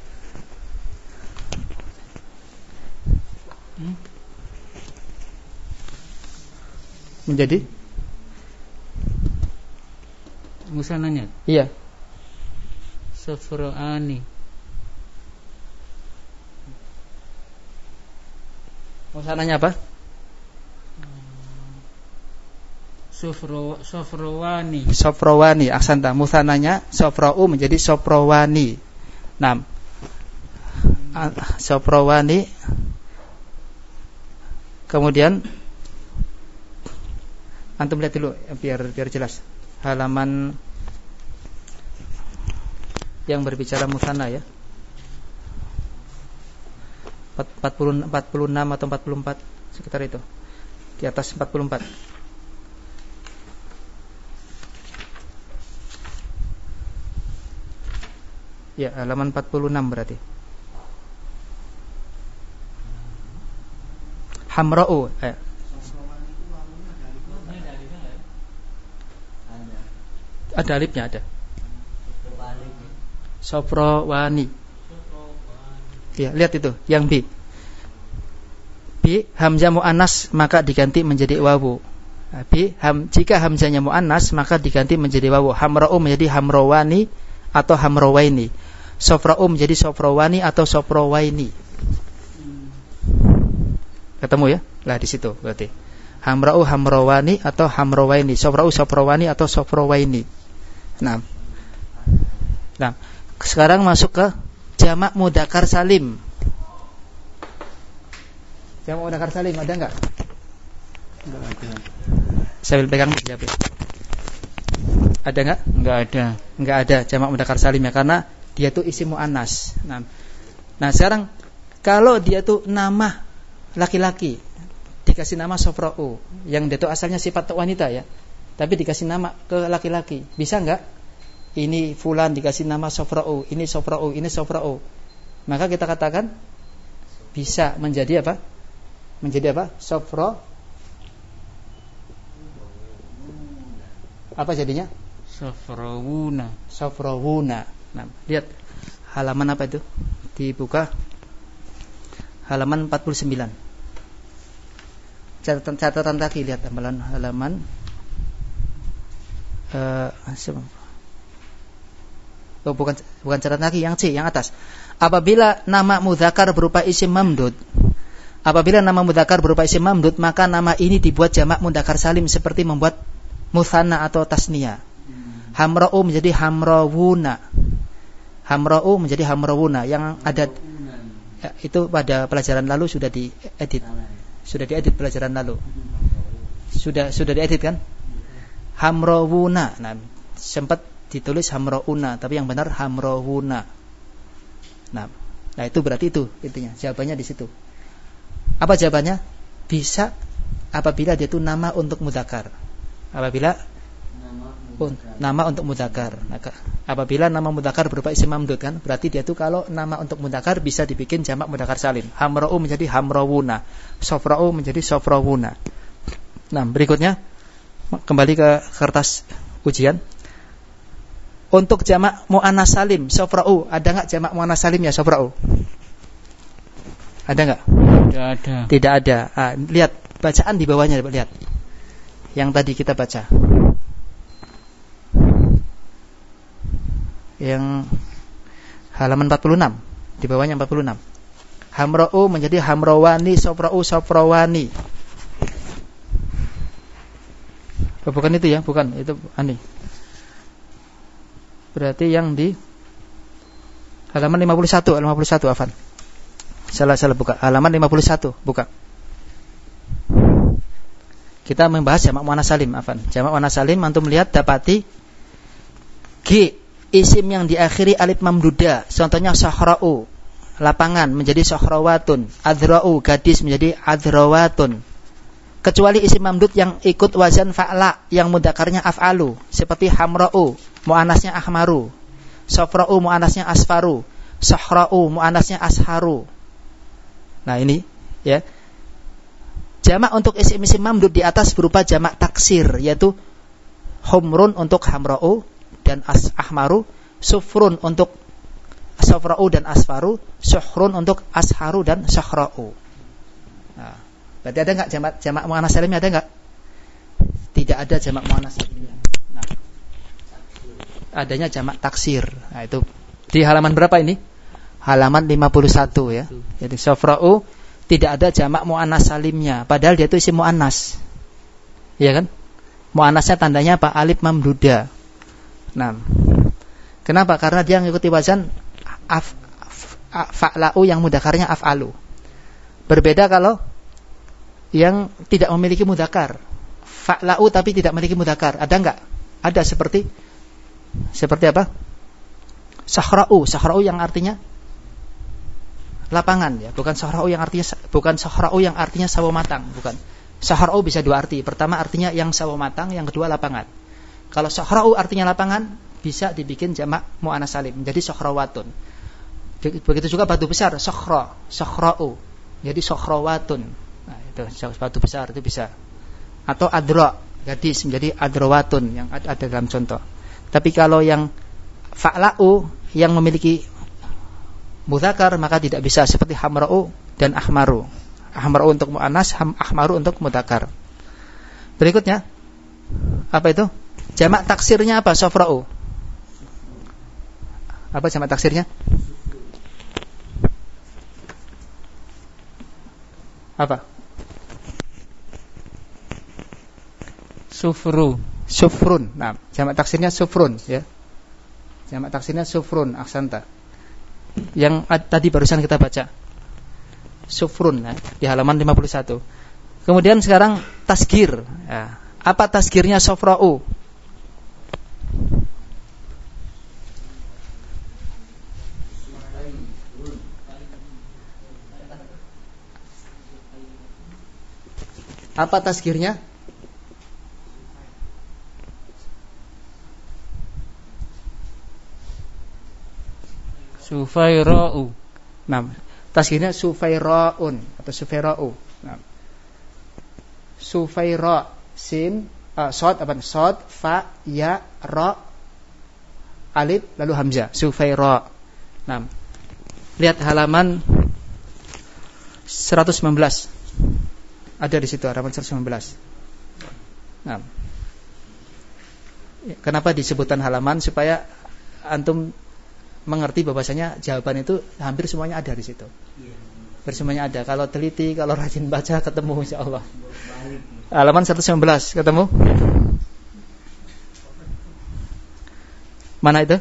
Menjadi musananya? Iya. Safra'ani. Musananya apa? Sofrowani. Sofrowani, aksanta. Musananya sofra'u menjadi sofrowani. Nah, sofrowani. Kemudian antum lihat dulu biar jelas. Halaman yang berbicara musanna ya. 46 atau 44 sekitar itu. Di atas 44. Ya, halaman 46 berarti. Hamra'u. Ada alifnya ada. Sofrowani. Ya, lihat itu, yang B. B hamzah muannas maka diganti menjadi wawu. Jika hamzahnya muannas maka diganti menjadi wawu. Hamra'u menjadi hamrawani atau hamrawaini. Sofra'u menjadi sofrawani atau sofrawaini. Ketemu ya? Lah di situ berarti. Hamra'u hamrawani atau hamrawaini. Sofra'u sofrawani atau sofrawaini. Nah, sekarang masuk ke jamak mudzakkar salim. Jamak mudzakkar salim ada enggak? Enggak ada. Saya pegang jawab. Ada enggak? Enggak ada. Enggak ada jamak mudzakkar salim ya, karena dia tuh isim muannas. Nah, sekarang kalau dia tuh nama laki-laki dikasih nama sofra'u, yang dia tuh asalnya sifat wanita ya, tapi dikasih nama ke laki-laki, bisa enggak? Ini fulan dikasih nama sofra'u, ini sofra'u, ini sofra'u. Maka kita katakan bisa menjadi apa? Menjadi apa? Sofra. Apa jadinya? Sofrawuna. Sofrawuna. Nah, lihat halaman apa itu? Dibuka halaman 49. Catatan kaki, lihat halaman bukan catatan kaki, yang C, yang atas. Apabila nama mudzakkar berupa isim mamdud, maka nama ini dibuat jamak mudzakkar salim seperti membuat mutsanna atau tasniya. Hamra'u menjadi hamrawuna. Yang ada itu pada pelajaran lalu sudah diedit. Pelajaran lalu. Sudah diedit kan? Hamrawuna. Nah, sempat ditulis hamrauna, tapi yang benar hamrawuna. Nah, itu berarti itu intinya. Jawabannya di situ. Apa jawabannya? Bisa apabila dia itu nama untuk mudzakkar. Nama untuk mudzakkar. Apabila nama mudzakkar berupa isim mamdud kan, berarti dia itu kalau nama untuk mudzakkar bisa dibikin jamak mudzakkar salim. Hamra'u menjadi hamrawuna, safra'u menjadi safrawuna. Nah, berikutnya kembali ke kertas ujian. Untuk jamak muannas salim safra'u, ada enggak jamak muannas salimnya safra'u? Ada enggak? Tidak ada. Lihat bacaan di bawahnya, lihat. Yang tadi kita baca. Yang halaman 46, di bawahnya 46. Hamra'u menjadi hamrawani, safra'u safrawani. Bukan itu ya, bukan, itu aneh. Berarti yang di halaman 51 Afan. Salah buka. Halaman 51, buka. Kita membahas jamak muannas salim, Afan. Jamak muannas salim antum lihat dapati G isim yang diakhiri alif mamduda. Contohnya sahra'u, lapangan menjadi sahrawatun, adra'u, gadis menjadi adrawatun. Kecuali isim mamdud yang ikut wazan fa'la yang mudzakarnya af'alu, seperti hamra'u, muannasnya ahmaru, safra'u muannasnya asfaru, sahra'u muannasnya asharu. Nah, ini ya. Jamak untuk isim-isim mamdud di atas berupa jamak taksir, yaitu humrun untuk hamra'u dan ahmaru, sufrun untuk safra'u dan asfaru, suhrun untuk asharu dan sahra'u. Nah, berarti ada enggak jamak muannas salimnya, ada enggak? Tidak ada jamak muannas salimnya. Nah, adanya jamak taksir. Nah, itu di halaman berapa ini? Halaman 51 ya. Jadi safra'u tidak ada jamak muannas salimnya, padahal dia itu isim muannas. Iya kan? Muannasnya tandanya apa? Alif mamduda. Nah, kenapa? Karena dia mengikuti wazan fa'la'u yang mudzakarnya af'alu. Berbeda kalau yang tidak memiliki mudzakkar. Fa'la'u tapi tidak memiliki mudzakkar. Ada enggak? Ada seperti apa? Sahra'u yang artinya lapangan ya, bukan sahra'u yang artinya sawo matang, bukan. Sahra'u bisa dua arti. Pertama artinya yang sawo matang, yang kedua lapangan. Kalau sahra'u artinya lapangan, bisa dibikin jamak muannas salim menjadi sahrawatun. Begitu juga batu besar, sahra'u jadi sahrawatun. Nah, itu batu besar itu bisa. Atau adra, gadis menjadi adrawatun yang ada dalam contoh. Tapi kalau yang fa'la'u yang memiliki mudzakkar maka tidak bisa, seperti hamra'u dan ahmaru. Ahmaru untuk muannas, ahmaru untuk mudzakkar. Berikutnya apa itu? Jamak taksirnya apa? Safra'u. Apa jamak taksirnya? Apa? Sufrun. Nah, jamak taksirnya sufrun ya. Jamak taksirnya sufrun, aksanta. Yang tadi barusan kita baca. Sufrun ya, di halaman 51. Kemudian sekarang tasgir. Ya. Apa tasgirnya safra'u? Apa tasgirnya? Sufaira'u. Nah, tasgirnya sufaira'un atau sufaira'u. Nah. Sufaira' sin shad apa? Shad fa ya ra alif lalu hamzah, Sufaira. Nah, lihat halaman 119. Ada di situ halaman 119. Nah, kenapa disebutkan halaman? Supaya antum mengerti bahwasanya jawaban itu hampir semuanya ada di situ. Hampir semuanya ada. Kalau teliti, kalau rajin baca, ketemu insyaallah. Halaman 119 ketemu? Mana itu?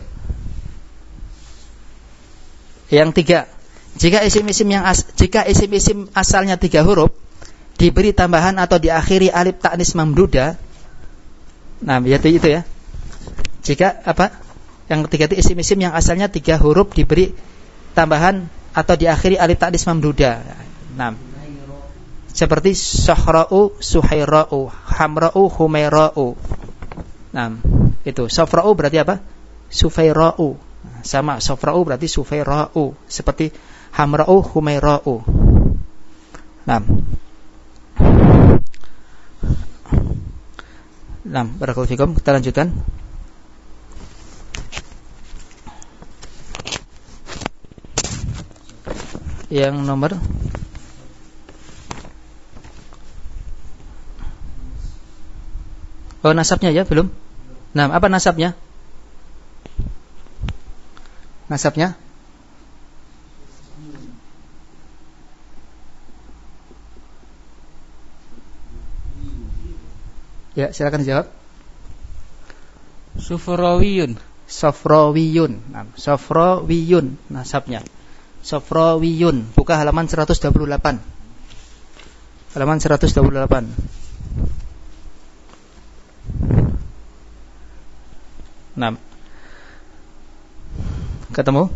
Yang 3. Jika isim-isim asalnya 3 huruf diberi tambahan atau diakhiri alif ta'nis mamduda. Nah, yaitu itu ya. Jika apa? Yang ketiga itu isim-isim yang asalnya 3 huruf diberi tambahan atau diakhiri alif ta'nis mamduda. Nah, seperti Sahra'u, Suhaira'u, Hamra'u, Humaira'u. Nah, itu Safra'u berarti apa? Sufaira'u. Sama, Safra'u berarti Sufaira'u. Seperti Hamra'u, Humaira'u. Nah, barakallahu fikum. Kita lanjutkan. Yang nomor nasabnya ya, belum? Nah, apa nasabnya? Nasabnya? Ya, silakan jawab. Sufrawiyun. Safrawiyun. Nah, Safrawiyun nasabnya. Safrawiyun. Buka halaman 128. Halaman 128. Nah. Ketemu?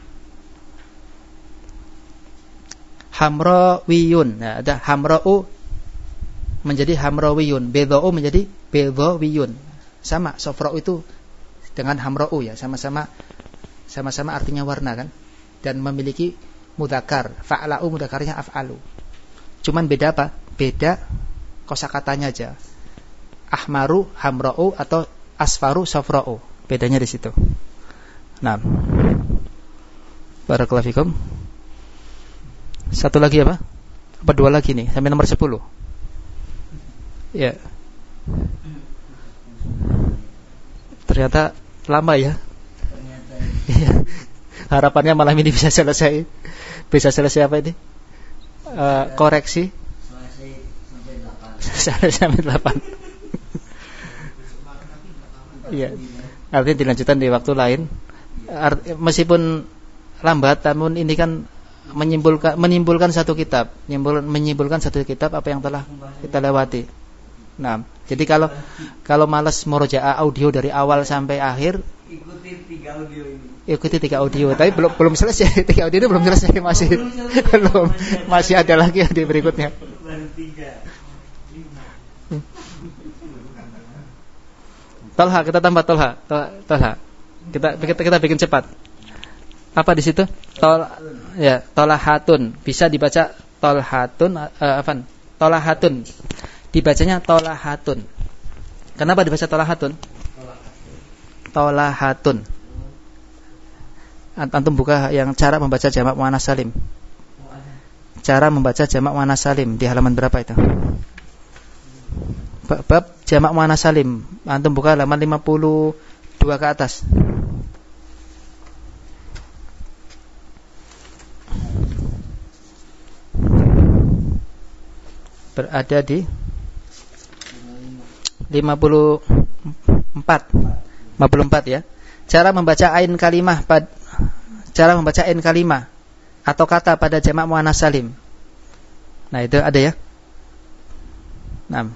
Hamrawiyun. Nah, ada Hamra'u menjadi Hamrawiyun, Bedha'u menjadi Bedhawiyun. Sama, Safra'u itu dengan Hamra'u ya, sama-sama artinya warna kan, dan memiliki mudzakkar. Fa'la'u mudzakarnya af'alu. Cuman beda apa? Beda kosakatanya aja. Ahmaru Hamra'u atau Asfaru Safra'u. Bedanya di situ. Nah, barakallahu fikum. Satu lagi apa? Apa 2 lagi nih? Sampai nomor 10. Ya. Ternyata lama ya. Iya. Harapannya malam ini bisa selesai. Bisa selesai apa ini? Koreksi. Sampai 8. Iya. Artinya dilanjutkan di waktu lain. Meskipun lambat, namun ini kan menimbulkan satu kitab, menyimpulkan satu kitab apa yang telah kita lewati. Nah, jadi kalau malas murojaah audio dari awal sampai akhir, ikuti 3 audio. Tapi belum selesai. 3 audio itu belum selesai, masih ada lagi di berikutnya. Tolha, kita tambah Tolha. Kita bikin cepat. Apa di situ? Tolahatun. Bisa dibaca Tolhatun, Tolahatun. Dibacanya Tolahatun. Kenapa dibaca Tolahatun? Tolahatun. Antum buka yang cara membaca jamak muannats salim. Cara membaca jamak muannats salim di halaman berapa itu? Bab jamak muannats salim. Antum buka halaman 52 ke atas. Berada di 54 ya. Cara membaca ain kalimah atau kata pada jamak muannats salim. Nah, itu ada ya. Nah,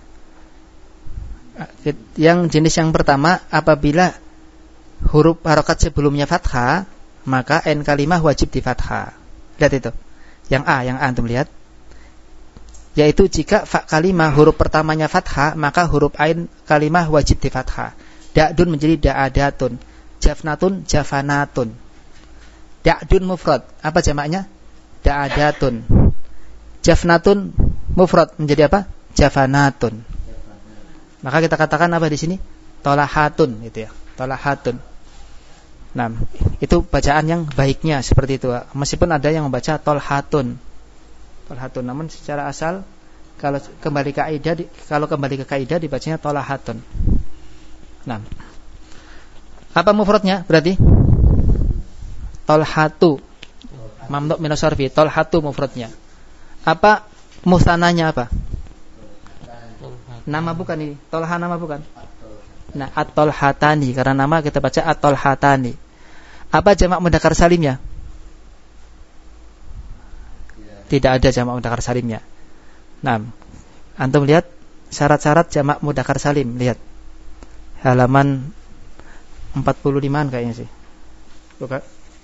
yang jenis yang pertama, apabila huruf harokat sebelumnya fathah, maka ain kalimah wajib di fathah. Lihat itu. Yang A antum lihat. Yaitu jika fa kalimah huruf pertamanya fathah, maka huruf ain kalimah wajib di fathah. Da'dun menjadi da'adatun, jafnatun jafanatun. Da'dun mufrad, apa jamaknya? Da'adatun. Jafnatun mufrad menjadi apa? Jafanatun. Maka kita katakan apa di sini? Tolahatun, gitu ya. Tolahatun. Nah, itu bacaan yang baiknya seperti itu. Meskipun ada yang membaca tolhatun. Tolhatun, namun secara asal kalau kembali ke kaidah dibacanya tolahatun. Nah, apa mufradnya berarti? Tolhatu. Mamnu' min as-sarfi, tolhatu mufradnya. Apa musananya apa? Nama bukan ini. Tolha nama bukan? Nah, at-tolhatani, karena nama kita baca at-tolhatani. Apa jamak mudzakkar salimnya? Tidak ada jamak mudzakkar salimnya. Nah, antum lihat syarat-syarat jamak mudzakkar salim, lihat. Halaman 45-an kayaknya sih. Buka.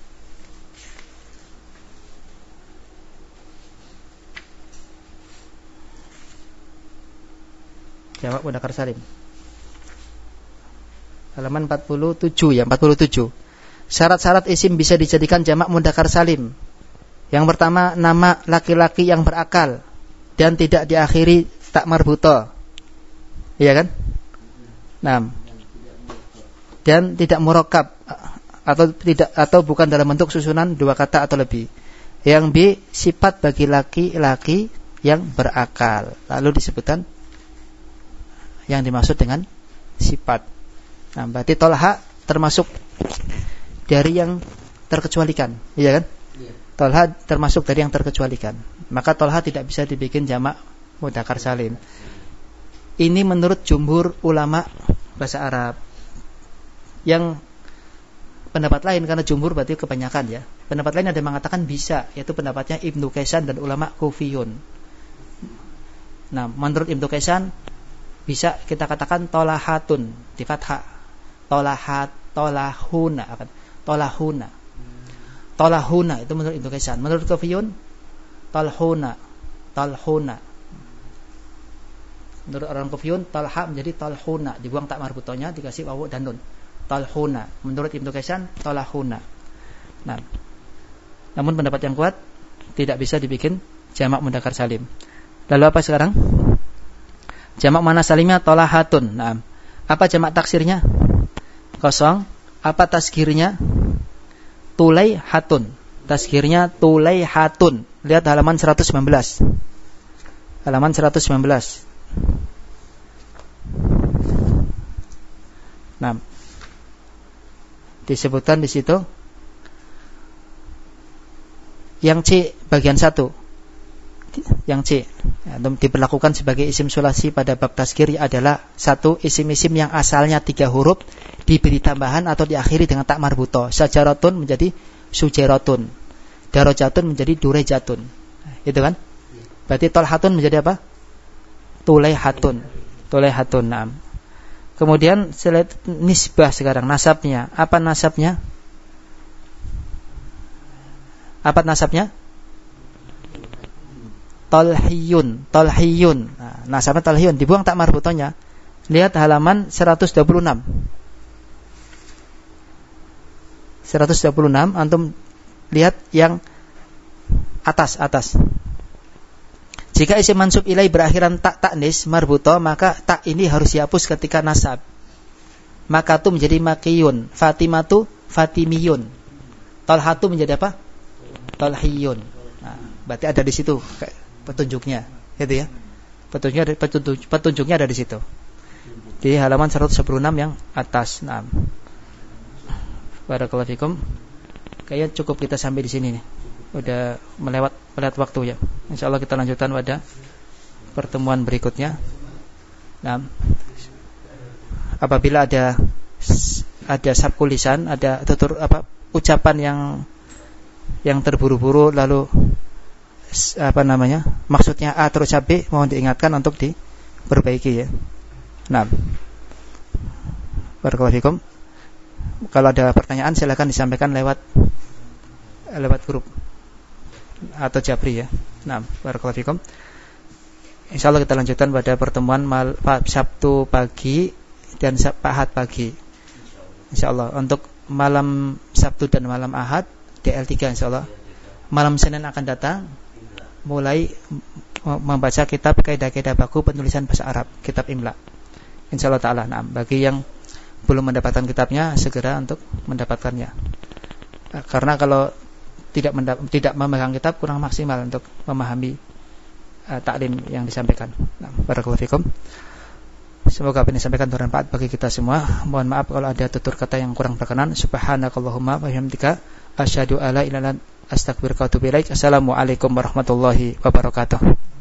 Jamak mudzakkar salim. Halaman 47 ya, 47. Syarat-syarat isim bisa dijadikan jamak mudzakkar salim. Yang pertama, nama laki-laki yang berakal dan tidak diakhiri tak marbuto. Iya kan? Nah. Dan tidak murakkab atau bukan dalam bentuk susunan dua kata atau lebih. Yang B, sifat bagi laki-laki yang berakal. Lalu disebutkan yang dimaksud dengan sifat. Nah, berarti tolha termasuk dari yang terkecualikan, iya kan? Iya. Tolha termasuk dari yang terkecualikan. Maka tolha tidak bisa dibikin jamak mudzakkar salim. Ini menurut jumhur ulama bahasa Arab. Yang pendapat lain, karena jumhur berarti kebanyakan ya. Pendapat lain ada yang mengatakan bisa, yaitu pendapatnya Ibnu Kaisan dan ulama Kufiyun. Nah, menurut Ibnu Kaisan bisa kita katakan tolahatun di fathah. Tolahuna itu menurut Ibnu Kaisan. Menurut Kufiyun talhuna. Menurut orang Kufiyun talha menjadi talhuna, dibuang tak marbutonya, dikasih wawu dan nun. Talhuna. Menurut Ibnu Kaisan talahuna. Nah, namun pendapat yang kuat tidak bisa dibikin jamak mudzakkar salim. Lalu apa sekarang? Jamak mana salimnya? Tolahatun. Nah, apa jamak taksirnya? Kosong. Apa tasghirnya? Tulaihatun. Tasghirnya tulaihatun. Lihat halaman 119. Halaman 119. Nah, disebutkan di situ yang C bagian 1. Yang C diperlakukan sebagai isim sulasi pada bab tazkir adalah 1. Isim-isim yang asalnya 3 huruf diberi tambahan atau diakhiri dengan tak marbuto. Syajaratun menjadi sujaratun, darajatun menjadi durejatun. Itu kan? Berarti tolhatun menjadi apa? Tulaihatun. Nah. Kemudian nisbah sekarang, nasabnya. Apa nasabnya? Tolhiyun. Nah, nasabnya tolhiyun, dibuang tak marbutonya. Lihat halaman 126. 126, antum lihat yang atas. Jika isim mansub ilai berakhiran tak taknis marbuto, maka tak ini harus dihapus ketika nasab. Makatu menjadi makiyun, Fatimatu fatimiyun, Tolhatu menjadi apa? Tolhiyun. Nah, berarti ada di situ petunjuknya, gitu ya. Petunjuknya ada di situ. Di halaman 116 yang atas. Nah, barakallahu fikum. Kayaknya cukup kita sampai di sini nih. Udah melewat waktu ya. Insyaallah kita lanjutkan pada pertemuan berikutnya. Nah, apabila ada sabkul lisan, ada tutur ucapan yang terburu-buru lalu maksudnya A terucap B, mohon diingatkan untuk diperbaiki ya. Nah, barakallahu fikum. Kalau ada pertanyaan silakan disampaikan lewat grup atau Jabri ya. Nah, barakallahu fikum. Insyaallah kita lanjutkan pada pertemuan Sabtu pagi dan Ahad pagi. Insyaallah untuk malam Sabtu dan malam Ahad DL3 insyaallah. Malam Senin akan datang mulai membaca kitab kaidah-kaidah baku penulisan bahasa Arab, kitab Imla. Insyaallah taala. Nah, bagi yang belum mendapatkan kitabnya, segera untuk mendapatkannya. Karena kalau tidak memegang kitab kurang maksimal untuk memahami taklim yang disampaikan. Barakallahu fikum. Semoga apa yang disampaikan bermanfaat bagi kita semua. Mohon maaf kalau ada tutur kata yang kurang berkenan. Subhanakallahumma wa bihamdika asyhadu alla ilaha illa anta astaghfiruka wa atubu ilaik. Assalamualaikum warahmatullahi wabarakatuh.